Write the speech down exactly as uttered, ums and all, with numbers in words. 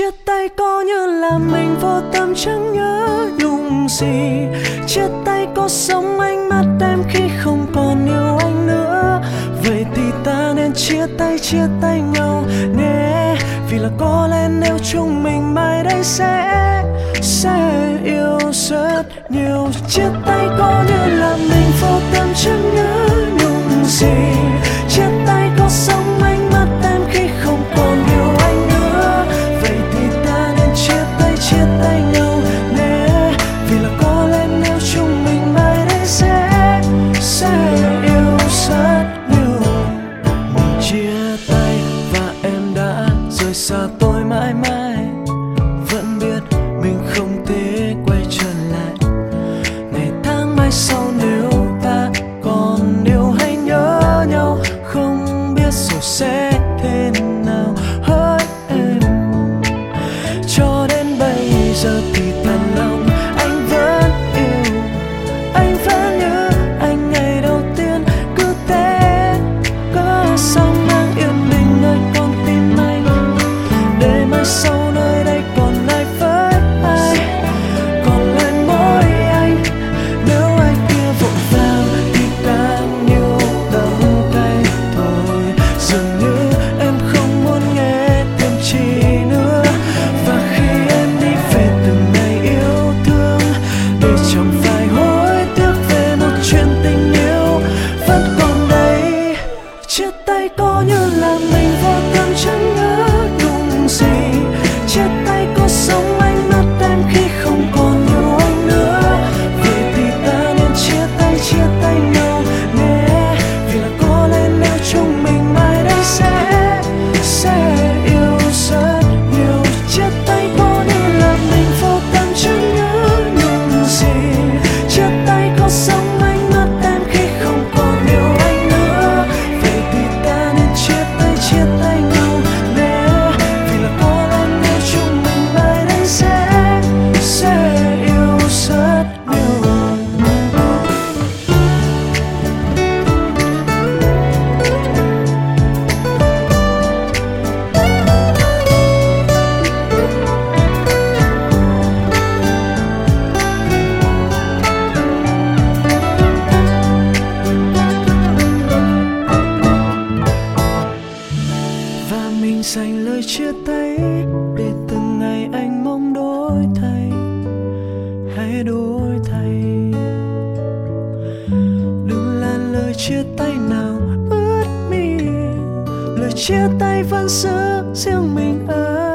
Chia tay có như là mình vô tâm chẳng nhớ nhung gì. Chia tay có sống ánh mắt em khi không còn yêu anh nữa. Vậy thì ta nên chia tay, chia tay nhau nhé. Vì là có lẽ nếu chúng mình mai đây sẽ sẽ yêu rất nhiều. Chia tay có như là mình vô tâm chẳng nhớ nhung gì. Chia tay có sống ánh mắt em khi không còn yêu anh nữa. Vậy thì ta nên chia tay, chia tay nhau nhé. Vì là có lẽ nếu chúng mình mai đây sẽ sẽ yêu rất nhiều. Mình chia tay và em đã rời xa tôi mãi mãi. Vẫn biết mình không thể quay trở lại. Ngày tháng mai sau nếu ta còn yêu hay nhớ nhau, không biết rồi sẽ thế nào hỡi em. Cho đến bây giờ thì thật lòng anh vẫn yêu, anh vẫn nhớ anh ngày đầu tiên. Cứ thế có sao mang yên bình nơi con tim anh, để mai sau nơi đây còn lại với ai, còn lại mỗi anh. Nếu ai kia vội vàng thì càng nhiều đắng cay thôi. Dường như em không muốn nghe thêm chi nữa. Và khi em đi về từng ngày yêu thương, để chẳng phải hối tiếc về một chuyện tình yêu vẫn còn đây. Chia tay có như là mình vô tâm chẳng nhớ nhung gì. Chia tay có sống ánh mắt em khi không còn yêu anh nữa. Vậy thì ta nên chia tay, chia tay nhau nhé. Vì là có lẽ nếu chúng mình mai đây sẽ sẽ yêu rất nhiều. Chia tay có như là mình vô tâm chẳng nhớ nhung gì. Chia tay có sống ánh mắt em khi không còn yêu anh nữa. Vậy thì ta nên chia tay, chia tay nhau nhé. Vì là có lẽ nếu chúng mình mai đây sẽ sẽ yêu rất nhiều. Và mình dành lời chia tay để từng ngày anh mong đổi thay, hãy đổi thay. Đừng là lời chia tay nào ướt mi, lời chia tay vẫn giữ riêng mình ơi.